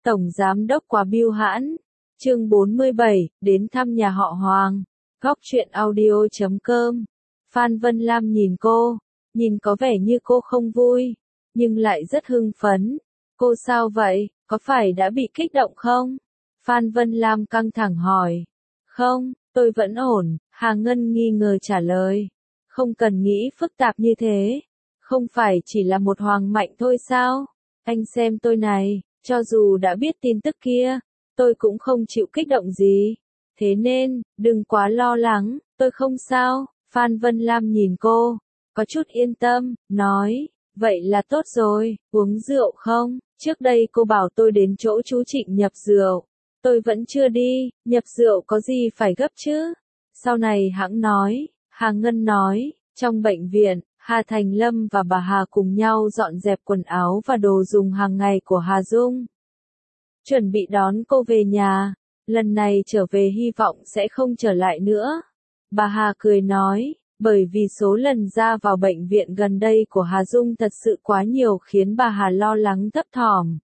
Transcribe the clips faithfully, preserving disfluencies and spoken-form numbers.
Tổng Giám đốc Quá Bưu Hãn. Chương bốn mươi bảy, đến thăm nhà họ Hoàng. Góc truyện audio chấm com. Phan Vân Lam nhìn cô, nhìn có vẻ như cô không vui, nhưng lại rất hưng phấn. Cô sao vậy, có phải đã bị kích động không? Phan Vân Lam căng thẳng hỏi. Không, tôi vẫn ổn, Hà Ngân nghi ngờ trả lời. Không cần nghĩ phức tạp như thế. Không phải chỉ là một Hoàng Mạnh thôi sao? Anh xem tôi này, cho dù đã biết tin tức kia, tôi cũng không chịu kích động gì. Thế nên, đừng quá lo lắng, tôi không sao. Phan Vân Lam nhìn cô, có chút yên tâm, nói, vậy là tốt rồi, uống rượu không? Trước đây cô bảo tôi đến chỗ chú Trịnh nhập rượu. Tôi vẫn chưa đi, nhập rượu có gì phải gấp chứ? Sau này hãng nói, Hà Ngân nói, trong bệnh viện, Hà Thành Lâm và bà Hà cùng nhau dọn dẹp quần áo và đồ dùng hàng ngày của Hà Dung. Chuẩn bị đón cô về nhà, lần này trở về hy vọng sẽ không trở lại nữa. Bà Hà cười nói, bởi vì số lần ra vào bệnh viện gần đây của Hà Dung thật sự quá nhiều khiến bà Hà lo lắng thấp thỏm.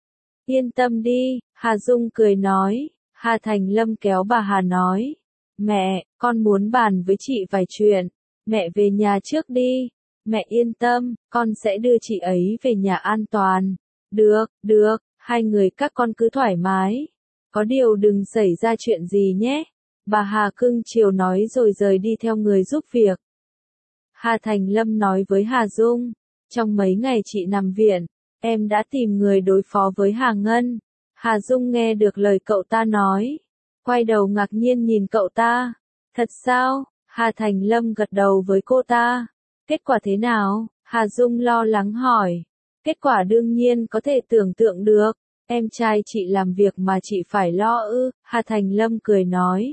Yên tâm đi, Hà Dung cười nói. Hà Thành Lâm kéo bà Hà nói, mẹ, con muốn bàn với chị vài chuyện. Mẹ về nhà trước đi. Mẹ yên tâm, con sẽ đưa chị ấy về nhà an toàn. Được, được, hai người các con cứ thoải mái. Có điều đừng xảy ra chuyện gì nhé. Bà Hà cưng chiều nói rồi rời đi theo người giúp việc. Hà Thành Lâm nói với Hà Dung, trong mấy ngày chị nằm viện, em đã tìm người đối phó với Hà Ngân. Hà Dung nghe được lời cậu ta nói, quay đầu ngạc nhiên nhìn cậu ta. Thật sao? Hà Thành Lâm gật đầu với cô ta. Kết quả thế nào? Hà Dung lo lắng hỏi. Kết quả đương nhiên có thể tưởng tượng được. Em trai chị làm việc mà chị phải lo ư? Hà Thành Lâm cười nói.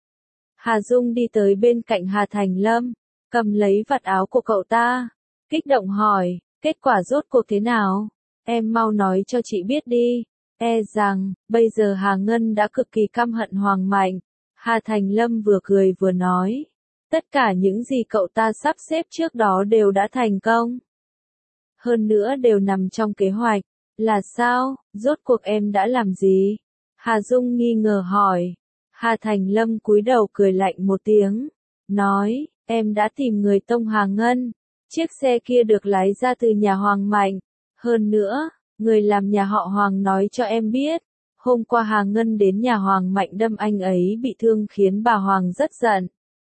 Hà Dung đi tới bên cạnh Hà Thành Lâm, cầm lấy vạt áo của cậu ta, kích động hỏi, kết quả rốt cuộc thế nào? Em mau nói cho chị biết đi. E rằng, bây giờ Hà Ngân đã cực kỳ căm hận Hoàng Mạnh. Hà Thành Lâm vừa cười vừa nói. Tất cả những gì cậu ta sắp xếp trước đó đều đã thành công. Hơn nữa đều nằm trong kế hoạch. Là sao? Rốt cuộc em đã làm gì? Hà Dung nghi ngờ hỏi. Hà Thành Lâm cúi đầu cười lạnh một tiếng. Nói, em đã tìm người tông Hà Ngân. Chiếc xe kia được lái ra từ nhà Hoàng Mạnh. Hơn nữa, người làm nhà họ Hoàng nói cho em biết. Hôm qua Hà Ngân đến nhà Hoàng Mạnh đâm anh ấy bị thương khiến bà Hoàng rất giận.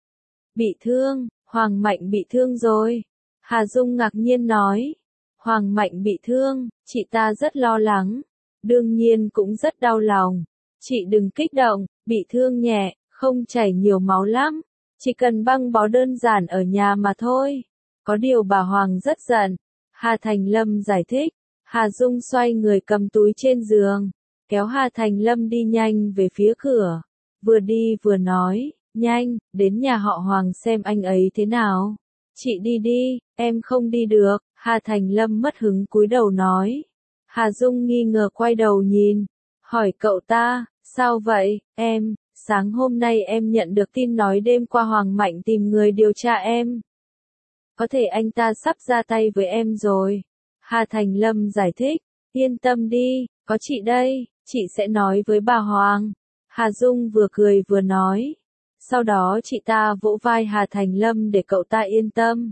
Bị thương? Hoàng Mạnh bị thương rồi. Hà Dung ngạc nhiên nói. Hoàng Mạnh bị thương, chị ta rất lo lắng. Đương nhiên cũng rất đau lòng. Chị đừng kích động, bị thương nhẹ, không chảy nhiều máu lắm. Chỉ cần băng bó đơn giản ở nhà mà thôi. Có điều bà Hoàng rất giận. Hà Thành Lâm giải thích. Hà Dung xoay người cầm túi trên giường, kéo Hà Thành Lâm đi nhanh về phía cửa. Vừa đi vừa nói, nhanh, đến nhà họ Hoàng xem anh ấy thế nào. Chị đi đi, em không đi được. Hà Thành Lâm mất hứng cúi đầu nói. Hà Dung nghi ngờ quay đầu nhìn, hỏi cậu ta, sao vậy, em, sáng hôm nay em nhận được tin nói đêm qua Hoàng Mạnh tìm người điều tra em. Có thể anh ta sắp ra tay với em rồi. Hà Thành Lâm giải thích, yên tâm đi, có chị đây, chị sẽ nói với bà Hoàng. Hà Dung vừa cười vừa nói. Sau đó chị ta vỗ vai Hà Thành Lâm để cậu ta yên tâm.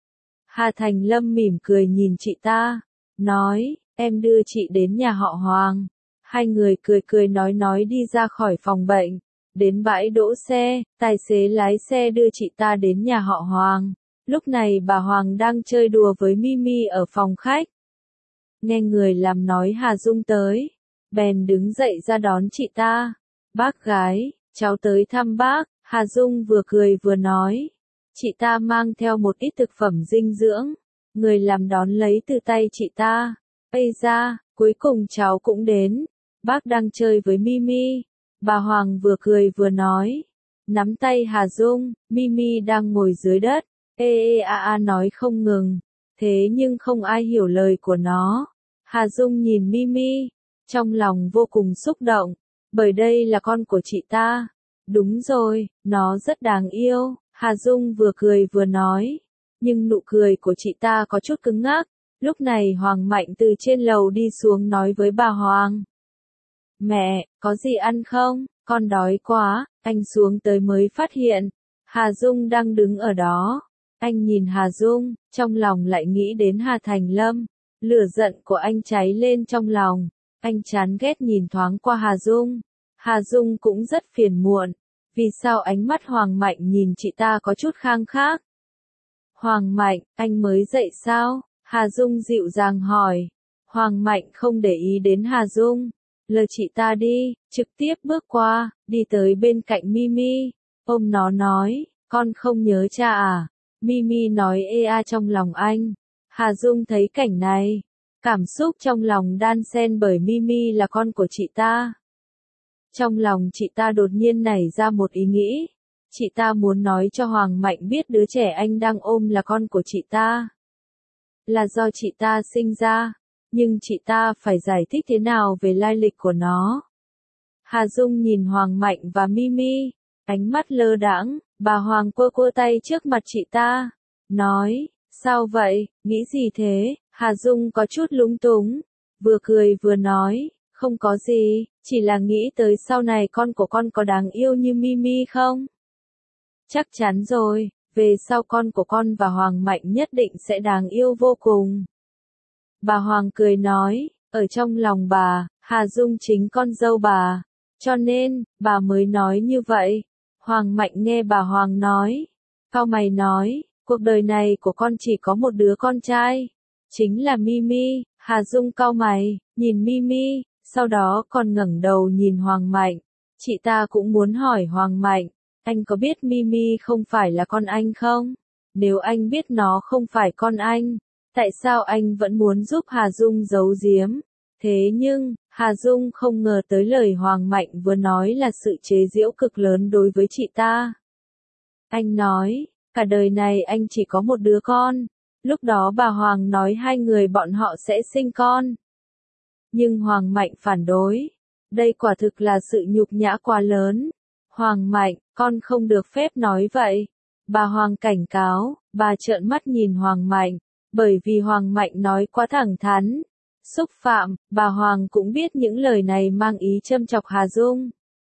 Hà Thành Lâm mỉm cười nhìn chị ta, nói, em đưa chị đến nhà họ Hoàng. Hai người cười cười nói nói đi ra khỏi phòng bệnh, đến bãi đỗ xe, tài xế lái xe đưa chị ta đến nhà họ Hoàng. Lúc này bà Hoàng đang chơi đùa với Mimi ở phòng khách. Nghe người làm nói Hà Dung tới, bèn đứng dậy ra đón chị ta. Bác gái, cháu tới thăm bác. Hà Dung vừa cười vừa nói. Chị ta mang theo một ít thực phẩm dinh dưỡng. Người làm đón lấy từ tay chị ta. Ây da, cuối cùng cháu cũng đến. Bác đang chơi với Mimi. Bà Hoàng vừa cười vừa nói. Nắm tay Hà Dung, Mimi đang ngồi dưới đất. Ê ê a a nói không ngừng. Thế nhưng không ai hiểu lời của nó. Hà Dung nhìn Mimi, trong lòng vô cùng xúc động. Bởi đây là con của chị ta. Đúng rồi, nó rất đáng yêu. Hà Dung vừa cười vừa nói. Nhưng nụ cười của chị ta có chút cứng ngắc. Lúc này Hoàng Mạnh từ trên lầu đi xuống nói với bà Hoàng. Mẹ, có gì ăn không? Con đói quá. Anh xuống tới mới phát hiện, Hà Dung đang đứng ở đó. Anh nhìn Hà Dung, trong lòng lại nghĩ đến Hà Thành Lâm. Lửa giận của anh cháy lên trong lòng. Anh chán ghét nhìn thoáng qua Hà Dung. Hà Dung cũng rất phiền muộn. Vì sao ánh mắt Hoàng Mạnh nhìn chị ta có chút khang khác? Hoàng Mạnh, anh mới dậy sao? Hà Dung dịu dàng hỏi. Hoàng Mạnh không để ý đến Hà Dung. Lờ chị ta đi, trực tiếp bước qua, đi tới bên cạnh Mimi. Ôm nó nói, con không nhớ cha à? Mimi nói ê a trong lòng anh. Hà Dung thấy cảnh này. Cảm xúc trong lòng đan xen bởi Mimi là con của chị ta. Trong lòng chị ta đột nhiên nảy ra một ý nghĩ. Chị ta muốn nói cho Hoàng Mạnh biết đứa trẻ anh đang ôm là con của chị ta. Là do chị ta sinh ra. Nhưng chị ta phải giải thích thế nào về lai lịch của nó. Hà Dung nhìn Hoàng Mạnh và Mimi. Ánh mắt lơ đãng, bà Hoàng quơ quơ tay trước mặt chị ta. Nói, sao vậy, nghĩ gì thế? Hà Dung có chút lúng túng. Vừa cười vừa nói, không có gì, chỉ là nghĩ tới sau này con của con có đáng yêu như Mimi không? Chắc chắn rồi, về sau con của con và Hoàng Mạnh nhất định sẽ đáng yêu vô cùng. Bà Hoàng cười nói, ở trong lòng bà, Hà Dung chính con dâu bà, cho nên, bà mới nói như vậy. Hoàng Mạnh nghe bà Hoàng nói, cau mày nói, cuộc đời này của con chỉ có một đứa con trai, chính là Mimi. Hà Dung cau mày, nhìn Mimi, sau đó còn ngẩng đầu nhìn Hoàng Mạnh. Chị ta cũng muốn hỏi Hoàng Mạnh, anh có biết Mimi không phải là con anh không? Nếu anh biết nó không phải con anh, tại sao anh vẫn muốn giúp Hà Dung giấu giếm? Thế nhưng, Hà Dung không ngờ tới lời Hoàng Mạnh vừa nói là sự chế giễu cực lớn đối với chị ta. Anh nói, cả đời này anh chỉ có một đứa con. Lúc đó bà Hoàng nói hai người bọn họ sẽ sinh con. Nhưng Hoàng Mạnh phản đối. Đây quả thực là sự nhục nhã quá lớn. Hoàng Mạnh, con không được phép nói vậy. Bà Hoàng cảnh cáo, bà trợn mắt nhìn Hoàng Mạnh. Bởi vì Hoàng Mạnh nói quá thẳng thắn, xúc phạm, bà Hoàng cũng biết những lời này mang ý châm chọc Hà Dung.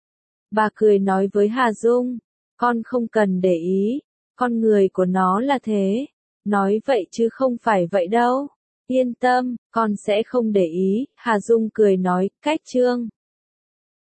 Bà cười nói với Hà Dung, con không cần để ý, con người của nó là thế. Nói vậy chứ không phải vậy đâu. Yên tâm, con sẽ không để ý. Hà Dung cười nói, cách chương.